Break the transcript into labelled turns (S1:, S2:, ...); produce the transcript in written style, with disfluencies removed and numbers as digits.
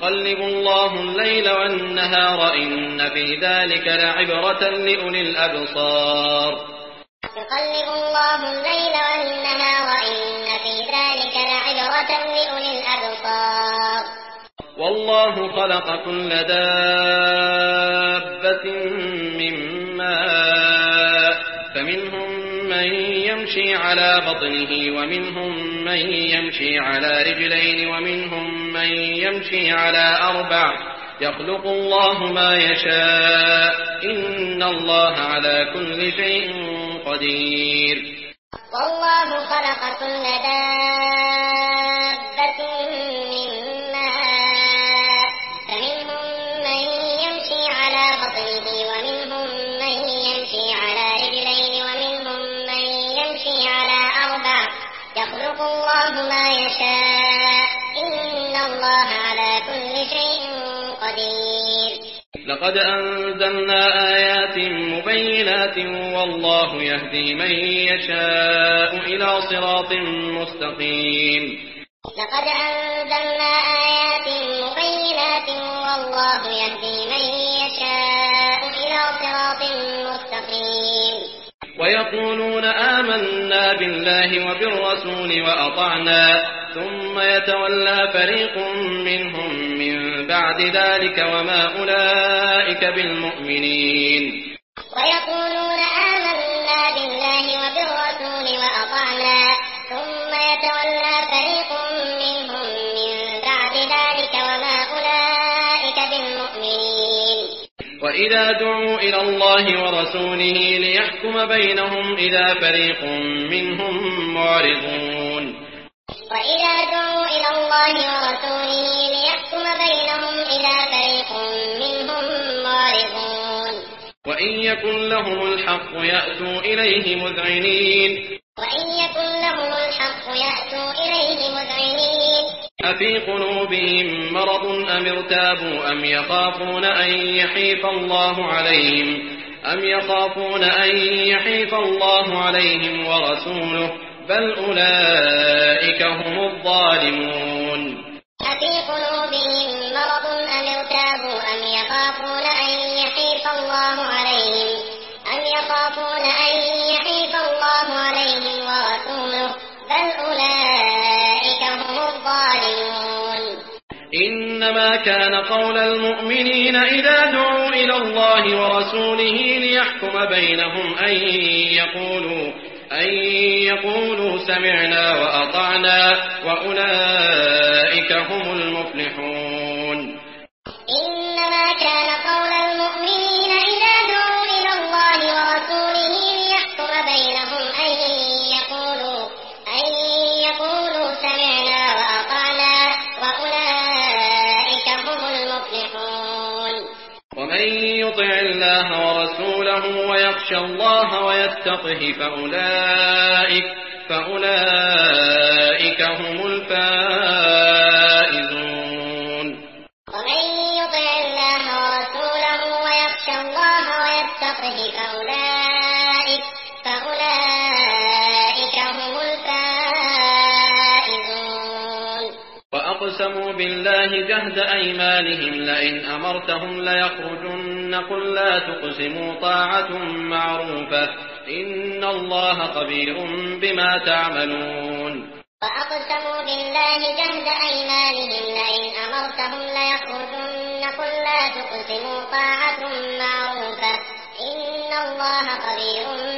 S1: يقلب الله الليل والنهار إن في ذلك لعبرة لأولي الأبصار
S2: يقلب الله الليل والنهار إن في ذلك لعبرة لأولي الأبصار
S1: والله خلق كل دابة من ماء فمنهم من يمشي على بطنه ومنهم من يمشي على رجلين ومنهم من يمشي على أربع يخلق الله ما يشاء إن الله على كل شيء قدير
S2: والله خلق كل دابة من ماء فمنهم من يمشي على بطنه ومنهم من يمشي على رجلين ومنهم من يمشي على أربع يخلق الله ما يشاء إن الله على كل شيء قدير
S1: لقد أنزلنا آيات مبينات والله يهدي من يشاء إلى صراط مستقيم
S2: لقد أنزلنا آيات مبينات والله يهدي من يشاء إلى صراط مستقيم
S1: ويقولون آمنا بالله وبالرسول وأطعنا ثم يتولى فريق منهم من بعد ذلك وما أولئك بالمؤمنين
S2: ويقولون آمنا بالله وبالرسول وأطعنا ثم يتولى فريق منهم من بعد ذلك وما أولئك بالمؤمنين
S1: وإذا دعوا إلى الله ورسوله ليحكم بينهم إذا فريق منهم معرضون
S2: وإذا دعوا إلى الله ورسوله ليحكم بينهم إذا فريق منهم معرضون
S1: وإن يكن لهم الحق يأتوا إليه مذعنين
S2: وإن يكن لهم الحق يأتوا إليه مذعنين
S1: أفي قلوبهم مرض أم ارتابوا أم يخافون أن يحيف الله عليهم ورسوله بل أولئك هم الظالمون
S2: أفي قلوبهم مرض أم ارتابوا أم يخافون أن يحيف الله عليهم ورسوله بل أولئك هم الظالمون
S1: إنما كان قول المؤمنين إذا دعوا إلى الله ورسوله ليحكم بينهم أن يقولوا سمعنا وأطعنا وأولئك هم المفلحون
S2: إنما كان قول المؤمنين إذا دعوا إلى الله ورسوله ليحكم بينهم أن يقولوا سمعنا وأطعنا وأولئك هم المفلحون
S1: ومن يطع الله ورسوله ويخشى الله ويتقه فأولئك هم الفائزون
S2: ومن يطع الله ورسوله ويخشى الله ويتقه فأولئك هم الفائزون
S1: وأقسموا بالله جهد أيمانهم لئن أمرتهم ليخرجن قل لا تقسموا طاعة معروفة إن الله خبير بما تعملون
S2: وأقسموا بالله جهد أيمانهم لئن أمرتهم ليخرجن قل لا تقسموا طاعة معروفة إن الله خبير